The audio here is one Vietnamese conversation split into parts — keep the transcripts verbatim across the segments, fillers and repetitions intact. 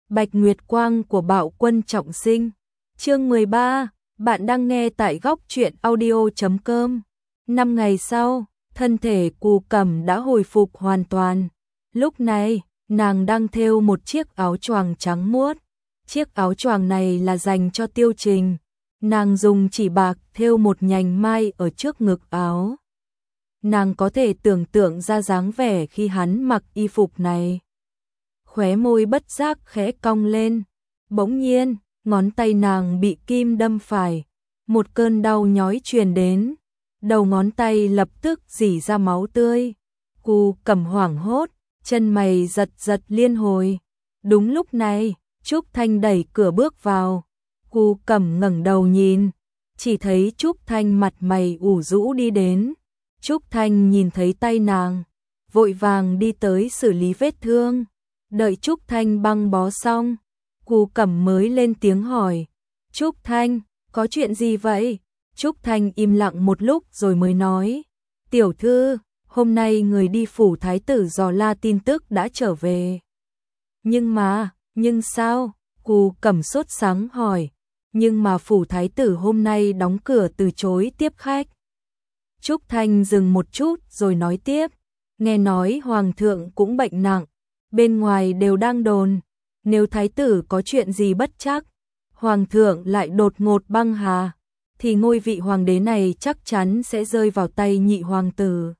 Bạch Nguyệt Quang của Bạo Quân Trọng Sinh. Chương mười ba, bạn đang nghe tại góc truyện audio chấm com. Năm ngày sau, thân thể Cù Cẩm đã hồi phục hoàn toàn. Lúc này, nàng đang thêu một chiếc áo choàng trắng muốt. Chiếc áo choàng này là dành cho Tiêu Trình. Nàng dùng chỉ bạc thêu một nhành mai ở trước ngực áo. Nàng có thể tưởng tượng ra dáng vẻ khi hắn mặc y phục này. Khóe môi bất giác khẽ cong lên. Bỗng nhiên, ngón tay nàng bị kim đâm phải. Một cơn đau nhói truyền đến. Đầu ngón tay lập tức rỉ ra máu tươi. Cù Cẩm hoảng hốt, chân mày giật giật liên hồi. Đúng lúc này, Trúc Thanh đẩy cửa bước vào. Cù Cẩm ngẩng đầu nhìn, chỉ thấy Trúc Thanh mặt mày ủ rũ đi đến. Trúc Thanh nhìn thấy tay nàng, vội vàng đi tới xử lý vết thương. Đợi Trúc Thanh băng bó xong, Cù Cẩm mới lên tiếng hỏi. Trúc Thanh, có chuyện gì vậy? Trúc Thanh im lặng một lúc rồi mới nói. Tiểu thư, hôm nay người đi phủ thái tử dò la tin tức đã trở về. Nhưng mà, nhưng sao? Cù Cẩm sốt sắng hỏi. Nhưng mà phủ thái tử hôm nay đóng cửa từ chối tiếp khách. Trúc Thanh dừng một chút rồi nói tiếp. Nghe nói hoàng thượng cũng bệnh nặng. Bên ngoài đều đang đồn. Nếu thái tử có chuyện gì bất trắc, hoàng thượng lại đột ngột băng hà, thì ngôi vị hoàng đế này chắc chắn sẽ rơi vào tay nhị hoàng tử.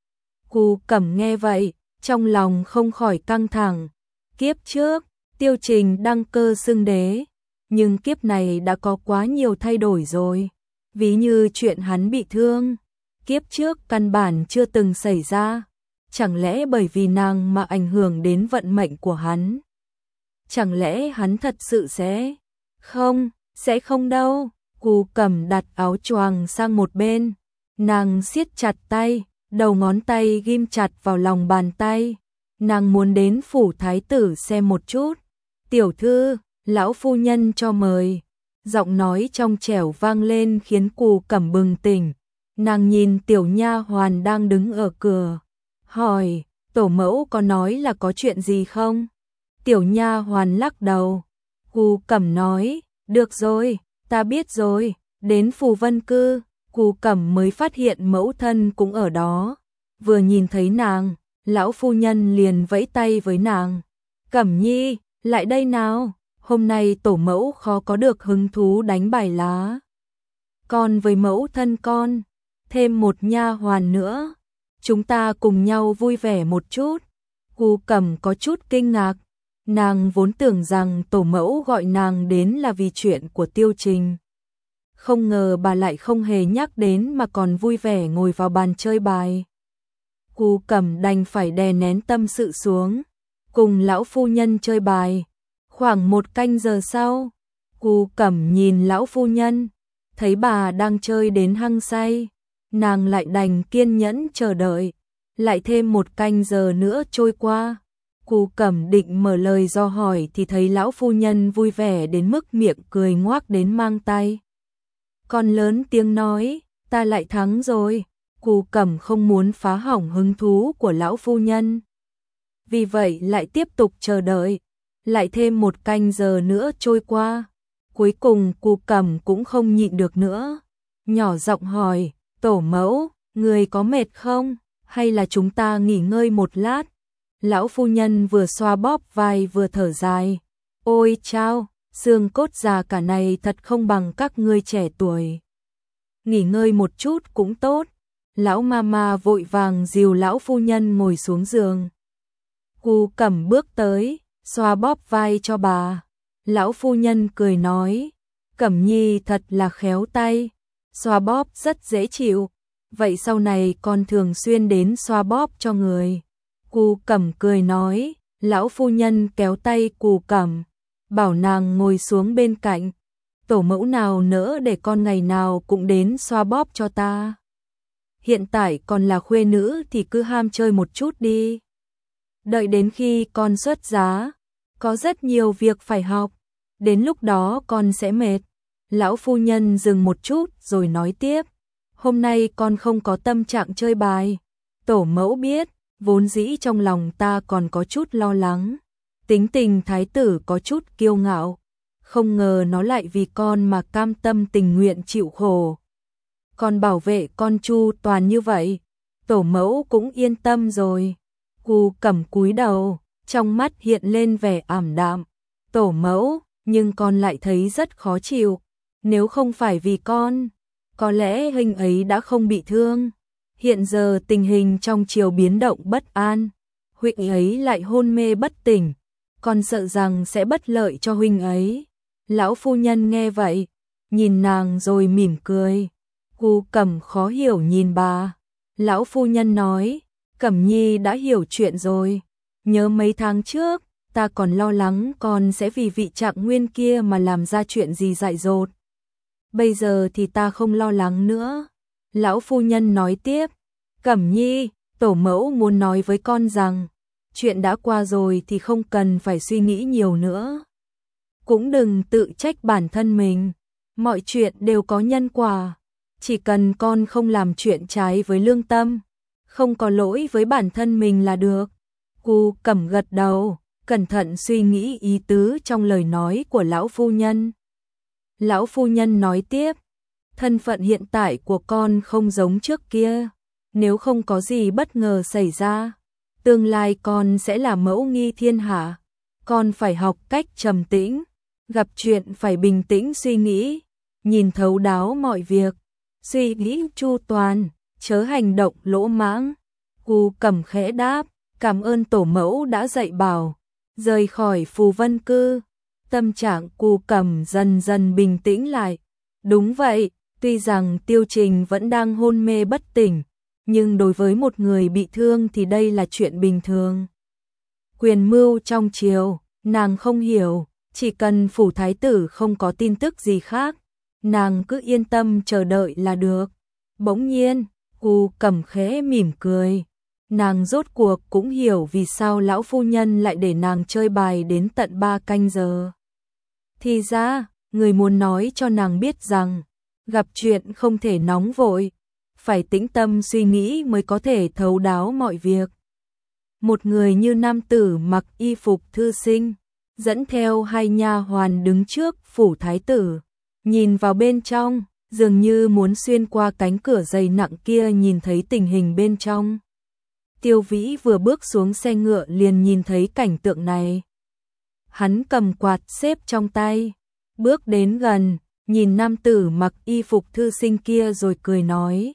Cù Cẩm nghe vậy, trong lòng không khỏi căng thẳng. Kiếp trước, Tiêu Trình đăng cơ xưng đế, nhưng kiếp này đã có quá nhiều thay đổi rồi. Ví như chuyện hắn bị thương, kiếp trước căn bản chưa từng xảy ra. Chẳng lẽ bởi vì nàng mà ảnh hưởng đến vận mệnh của hắn? Chẳng lẽ hắn thật sự sẽ... Không, sẽ không đâu. Cù Cẩm đặt áo choàng sang một bên. Nàng siết chặt tay, đầu ngón tay ghim chặt vào lòng bàn tay. Nàng muốn đến phủ thái tử xem một chút. Tiểu thư, lão phu nhân cho mời. Giọng nói trong trẻo vang lên khiến Cù Cẩm bừng tỉnh. Nàng nhìn tiểu nha hoàn đang đứng ở cửa, hỏi, tổ mẫu có nói là có chuyện gì không? Tiểu nha hoàn lắc đầu. Cù Cẩm nói, được rồi, ta biết rồi. Đến Phù Vân Cư, Cù Cẩm mới phát hiện mẫu thân cũng ở đó. Vừa nhìn thấy nàng, lão phu nhân liền vẫy tay với nàng. Cẩm nhi, lại đây nào, hôm nay tổ mẫu khó có được hứng thú đánh bài lá. Con với mẫu thân con, thêm một nha hoàn nữa. Chúng ta cùng nhau vui vẻ một chút. Cù Cẩm có chút kinh ngạc. Nàng vốn tưởng rằng tổ mẫu gọi nàng đến là vì chuyện của Tiêu Trình. Không ngờ bà lại không hề nhắc đến mà còn vui vẻ ngồi vào bàn chơi bài. Cù Cẩm đành phải đè nén tâm sự xuống, cùng lão phu nhân chơi bài. Khoảng một canh giờ sau, Cù Cẩm nhìn lão phu nhân, thấy bà đang chơi đến hăng say. Nàng lại đành kiên nhẫn chờ đợi. Lại thêm một canh giờ nữa trôi qua. Cù Cẩm định mở lời do hỏi thì thấy lão phu nhân vui vẻ đến mức miệng cười ngoác đến mang tay. Còn lớn tiếng nói, ta lại thắng rồi. Cù Cẩm không muốn phá hỏng hứng thú của lão phu nhân. Vì vậy lại tiếp tục chờ đợi. Lại thêm một canh giờ nữa trôi qua. Cuối cùng Cù Cẩm cũng không nhịn được nữa. Nhỏ giọng hỏi, tổ mẫu, người có mệt không? Hay là chúng ta nghỉ ngơi một lát? Lão phu nhân vừa xoa bóp vai vừa thở dài. Ôi chao, xương cốt già cả này thật không bằng các ngươi trẻ tuổi. Nghỉ ngơi một chút cũng tốt. Lão mama vội vàng dìu lão phu nhân ngồi xuống giường. Cù Cẩm bước tới, xoa bóp vai cho bà. Lão phu nhân cười nói, Cẩm nhi thật là khéo tay, xoa bóp rất dễ chịu. Vậy sau này con thường xuyên đến xoa bóp cho người. Cù Cẩm cười nói. Lão phu nhân kéo tay Cù Cẩm, bảo nàng ngồi xuống bên cạnh. Tổ mẫu nào nỡ để con ngày nào cũng đến xoa bóp cho ta. Hiện tại còn là khuê nữ thì cứ ham chơi một chút đi. Đợi đến khi con xuất giá, có rất nhiều việc phải học. Đến lúc đó con sẽ mệt. Lão phu nhân dừng một chút rồi nói tiếp. Hôm nay con không có tâm trạng chơi bài. Tổ mẫu biết, vốn dĩ trong lòng ta còn có chút lo lắng. Tính tình thái tử có chút kiêu ngạo, không ngờ nó lại vì con mà cam tâm tình nguyện chịu khổ. Còn bảo vệ con chu toàn như vậy, tổ mẫu cũng yên tâm rồi. Cu Cẩm cúi đầu, trong mắt hiện lên vẻ ảm đạm. Tổ mẫu, nhưng con lại thấy rất khó chịu. Nếu không phải vì con, có lẽ huynh ấy đã không bị thương. Hiện giờ tình hình trong triều biến động bất an, huynh ấy lại hôn mê bất tỉnh, con sợ rằng sẽ bất lợi cho huynh ấy. Lão phu nhân nghe vậy, nhìn nàng rồi mỉm cười. Cu Cẩm khó hiểu nhìn bà. Lão phu nhân nói, Cẩm Nhi đã hiểu chuyện rồi. Nhớ mấy tháng trước, ta còn lo lắng con sẽ vì vị Trạng Nguyên kia mà làm ra chuyện gì dại dột. Bây giờ thì ta không lo lắng nữa. Lão phu nhân nói tiếp, Cẩm Nhi, tổ mẫu muốn nói với con rằng, chuyện đã qua rồi thì không cần phải suy nghĩ nhiều nữa. Cũng đừng tự trách bản thân mình, mọi chuyện đều có nhân quả. Chỉ cần con không làm chuyện trái với lương tâm, không có lỗi với bản thân mình là được. Cu Cẩm gật đầu, cẩn thận suy nghĩ ý tứ trong lời nói của lão phu nhân. Lão phu nhân nói tiếp, thân phận hiện tại của con không giống trước kia. Nếu không có gì bất ngờ xảy ra, tương lai con sẽ là mẫu nghi thiên hạ. Con phải học cách trầm tĩnh, gặp chuyện phải bình tĩnh suy nghĩ, nhìn thấu đáo mọi việc, suy nghĩ chu toàn, chớ hành động lỗ mãng. Cu Cẩm khẽ đáp, cảm ơn tổ mẫu đã dạy bảo. Rời khỏi Phù Vân Cư, tâm trạng Cu Cẩm dần dần bình tĩnh lại. Đúng vậy, tuy rằng Tiêu Trình vẫn đang hôn mê bất tỉnh, nhưng đối với một người bị thương thì đây là chuyện bình thường. Quyền mưu trong triều, nàng không hiểu, chỉ cần phủ thái tử không có tin tức gì khác, nàng cứ yên tâm chờ đợi là được. Bỗng nhiên, Cu Cẩm khẽ mỉm cười. Nàng rốt cuộc cũng hiểu vì sao lão phu nhân lại để nàng chơi bài đến tận ba canh giờ. Thì ra, người muốn nói cho nàng biết rằng, gặp chuyện không thể nóng vội, phải tĩnh tâm suy nghĩ mới có thể thấu đáo mọi việc. Một người như nam tử mặc y phục thư sinh, dẫn theo hai nha hoàn đứng trước phủ thái tử, nhìn vào bên trong, dường như muốn xuyên qua cánh cửa dày nặng kia nhìn thấy tình hình bên trong. Tiêu Vĩ vừa bước xuống xe ngựa liền nhìn thấy cảnh tượng này. Hắn cầm quạt xếp trong tay, bước đến gần, nhìn nam tử mặc y phục thư sinh kia rồi cười nói.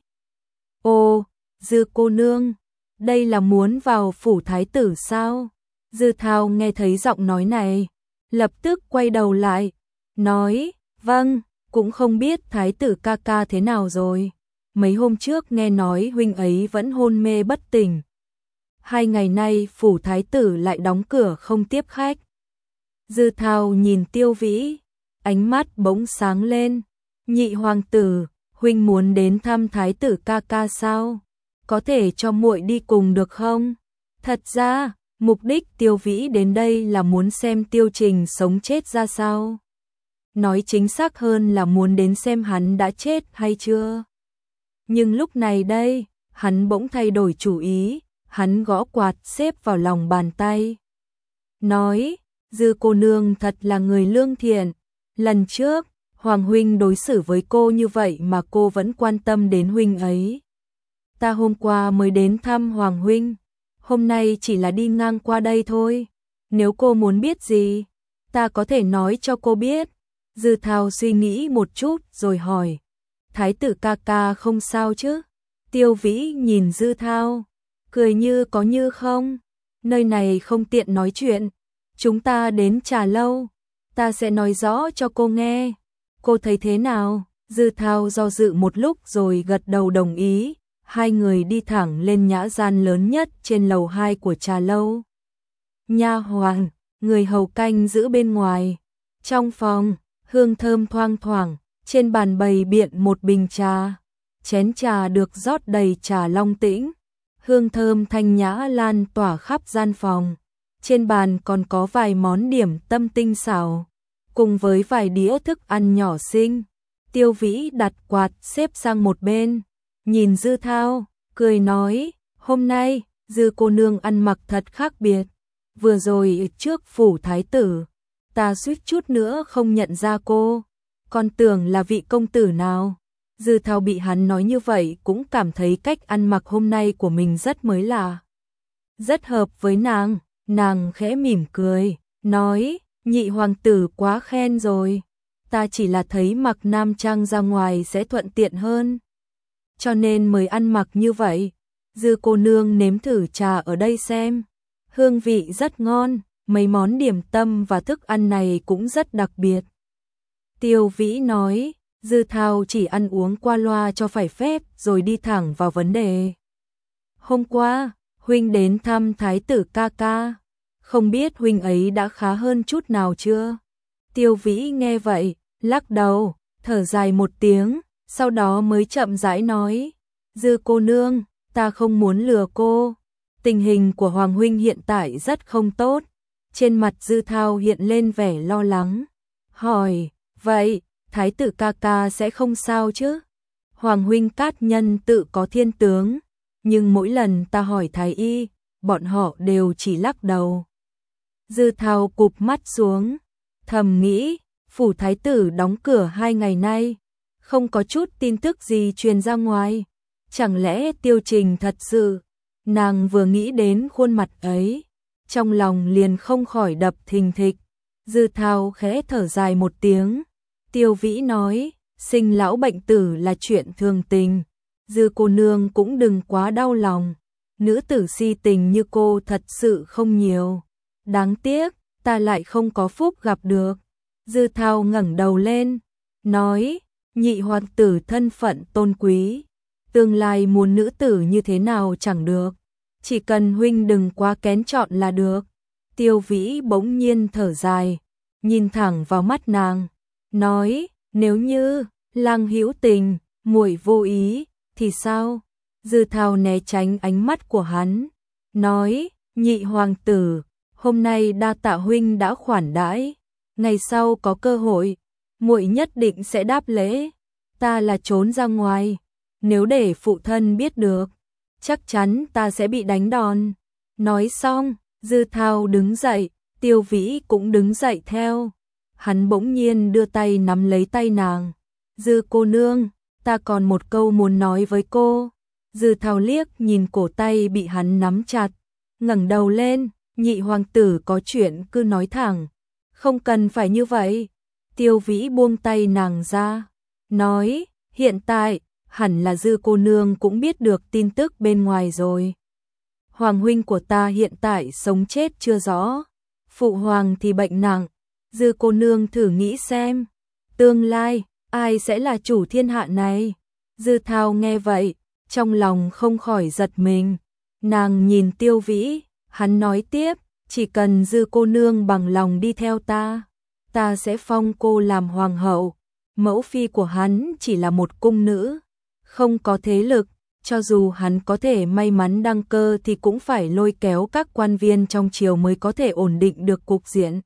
Ô, Dư cô nương, đây là muốn vào phủ thái tử sao? Dư Thao nghe thấy giọng nói này, lập tức quay đầu lại, nói, vâng, cũng không biết thái tử ca ca thế nào rồi. Mấy hôm trước nghe nói huynh ấy vẫn hôn mê bất tỉnh. Hai ngày nay phủ thái tử lại đóng cửa không tiếp khách. Dư Thao nhìn Tiêu Vĩ, ánh mắt bỗng sáng lên. Nhị hoàng tử, huynh muốn đến thăm thái tử ca ca sao? Có thể cho muội đi cùng được không? Thật ra, mục đích Tiêu Vĩ đến đây là muốn xem Tiêu Trình sống chết ra sao. Nói chính xác hơn là muốn đến xem hắn đã chết hay chưa. Nhưng lúc này đây, hắn bỗng thay đổi chủ ý, hắn gõ quạt xếp vào lòng bàn tay. Nói, Dư cô nương thật là người lương thiện. Lần trước, Hoàng huynh đối xử với cô như vậy mà cô vẫn quan tâm đến huynh ấy. Ta hôm qua mới đến thăm Hoàng huynh, hôm nay chỉ là đi ngang qua đây thôi. Nếu cô muốn biết gì, ta có thể nói cho cô biết. Dư Thao suy nghĩ một chút rồi hỏi, thái tử ca ca không sao chứ? Tiêu Vĩ nhìn Dư Thao, cười như có như không. Nơi này không tiện nói chuyện, chúng ta đến trà lâu, ta sẽ nói rõ cho cô nghe. Cô thấy thế nào? Dư Thao do dự một lúc rồi gật đầu đồng ý. Hai người đi thẳng lên nhã gian lớn nhất trên lầu hai của trà lâu. Nha hoàn, người hầu canh giữ bên ngoài. Trong phòng, hương thơm thoang thoảng, trên bàn bày biện một bình trà. Chén trà được rót đầy trà long tĩnh, hương thơm thanh nhã lan tỏa khắp gian phòng. Trên bàn còn có vài món điểm tâm tinh xảo, cùng với vài đĩa thức ăn nhỏ xinh. Tiêu Vĩ đặt quạt xếp sang một bên, nhìn Dư Thao, cười nói, hôm nay, Dư cô nương ăn mặc thật khác biệt. vừa rồi trước phủ thái tử, ta suýt chút nữa không nhận ra cô, còn tưởng là vị công tử nào. Dư Thao bị hắn nói như vậy cũng cảm thấy cách ăn mặc hôm nay của mình rất mới lạ. Rất hợp với nàng, nàng khẽ mỉm cười, nói, nhị hoàng tử quá khen rồi, ta chỉ là thấy mặc nam trang ra ngoài sẽ thuận tiện hơn, cho nên mới ăn mặc như vậy. Dư cô nương nếm thử trà ở đây xem, hương vị rất ngon, mấy món điểm tâm và thức ăn này cũng rất đặc biệt. Tiêu Vĩ nói, Dư Thao chỉ ăn uống qua loa cho phải phép rồi đi thẳng vào vấn đề. Hôm qua, huynh đến thăm thái tử ca ca, không biết huynh ấy đã khá hơn chút nào chưa? Tiêu Vĩ nghe vậy, lắc đầu, thở dài một tiếng, sau đó mới chậm rãi nói, Dư cô nương, ta không muốn lừa cô, tình hình của Hoàng huynh hiện tại rất không tốt. Trên mặt Dư Thao hiện lên vẻ lo lắng, hỏi, vậy, thái tử ca ca sẽ không sao chứ? Hoàng huynh cát nhân tự có thiên tướng, nhưng mỗi lần ta hỏi thái y, bọn họ đều chỉ lắc đầu. Dư Thao cụp mắt xuống, thầm nghĩ, phủ thái tử đóng cửa hai ngày nay, không có chút tin tức gì truyền ra ngoài, chẳng lẽ Tiêu Trình thật sự? Nàng vừa nghĩ đến khuôn mặt ấy, trong lòng liền không khỏi đập thình thịch. Dư Thao khẽ thở dài một tiếng, Tiêu Vĩ nói, sinh lão bệnh tử là chuyện thường tình, Dư cô nương cũng đừng quá đau lòng, nữ tử si tình như cô thật sự không nhiều, đáng tiếc, ta lại không có phúc gặp được. Dư Thao ngẩng đầu lên, nói, nhị hoàng tử thân phận tôn quý, tương lai muốn nữ tử như thế nào chẳng được, chỉ cần huynh đừng quá kén chọn là được. Tiêu Vĩ bỗng nhiên thở dài, nhìn thẳng vào mắt nàng, nói, nếu như Lăng hữu tình, muội vô ý, thì sao? Dư Thao né tránh ánh mắt của hắn, nói, nhị hoàng tử, hôm nay đa tạ huynh đã khoản đãi, ngày sau có cơ hội, muội nhất định sẽ đáp lễ. Ta là trốn ra ngoài, nếu để phụ thân biết được, chắc chắn ta sẽ bị đánh đòn. Nói xong, Dư Thao đứng dậy, Tiêu Vĩ cũng đứng dậy theo. Hắn bỗng nhiên đưa tay nắm lấy tay nàng. Dư cô nương, ta còn một câu muốn nói với cô. Dư Thao liếc nhìn cổ tay bị hắn nắm chặt, ngẩng đầu lên, nhị hoàng tử có chuyện cứ nói thẳng, không cần phải như vậy. Tiêu Vĩ buông tay nàng ra, nói, hiện tại, hẳn là Dư cô nương cũng biết được tin tức bên ngoài rồi. Hoàng huynh của ta hiện tại sống chết chưa rõ, phụ hoàng thì bệnh nặng, Dư cô nương thử nghĩ xem, tương lai, ai sẽ là chủ thiên hạ này? Dư Thao nghe vậy, trong lòng không khỏi giật mình, nàng nhìn Tiêu Vĩ, hắn nói tiếp, chỉ cần Dư cô nương bằng lòng đi theo ta, ta sẽ phong cô làm hoàng hậu. Mẫu phi của hắn chỉ là một cung nữ, không có thế lực, cho dù hắn có thể may mắn đăng cơ thì cũng phải lôi kéo các quan viên trong triều mới có thể ổn định được cục diện.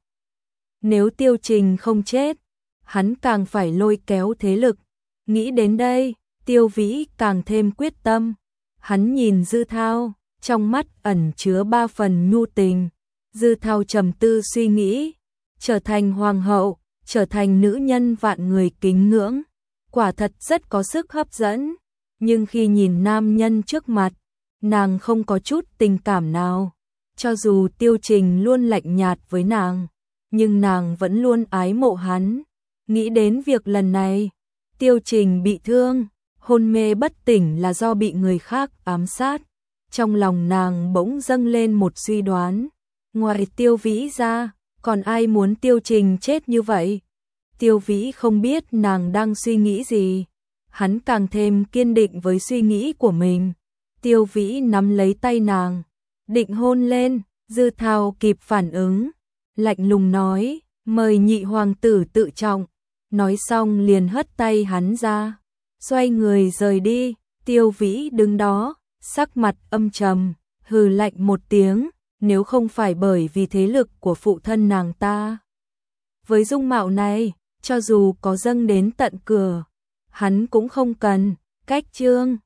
Nếu Tiêu Trình không chết, hắn càng phải lôi kéo thế lực. Nghĩ đến đây, Tiêu Vĩ càng thêm quyết tâm. Hắn nhìn Dư Thao, trong mắt ẩn chứa ba phần nhu tình. Dư Thao trầm tư suy nghĩ, trở thành hoàng hậu, trở thành nữ nhân vạn người kính ngưỡng, quả thật rất có sức hấp dẫn. Nhưng khi nhìn nam nhân trước mặt, nàng không có chút tình cảm nào. Cho dù Tiêu Trình luôn lạnh nhạt với nàng, nhưng nàng vẫn luôn ái mộ hắn. Nghĩ đến việc lần này, Tiêu Trình bị thương, hôn mê bất tỉnh là do bị người khác ám sát. Trong lòng nàng bỗng dâng lên một suy đoán, ngoài Tiêu Vĩ ra, còn ai muốn Tiêu Trình chết như vậy? Tiêu Vĩ không biết nàng đang suy nghĩ gì, hắn càng thêm kiên định với suy nghĩ của mình. Tiêu Vĩ nắm lấy tay nàng, định hôn lên, Dư Thao kịp phản ứng, lạnh lùng nói, mời nhị hoàng tử tự trọng. Nói xong liền hất tay hắn ra, xoay người rời đi. Tiêu Vĩ đứng đó, sắc mặt âm trầm, hừ lạnh một tiếng, nếu không phải bởi vì thế lực của phụ thân nàng ta, với dung mạo này, cho dù có dâng đến tận cửa, hắn cũng không cần. Cách chương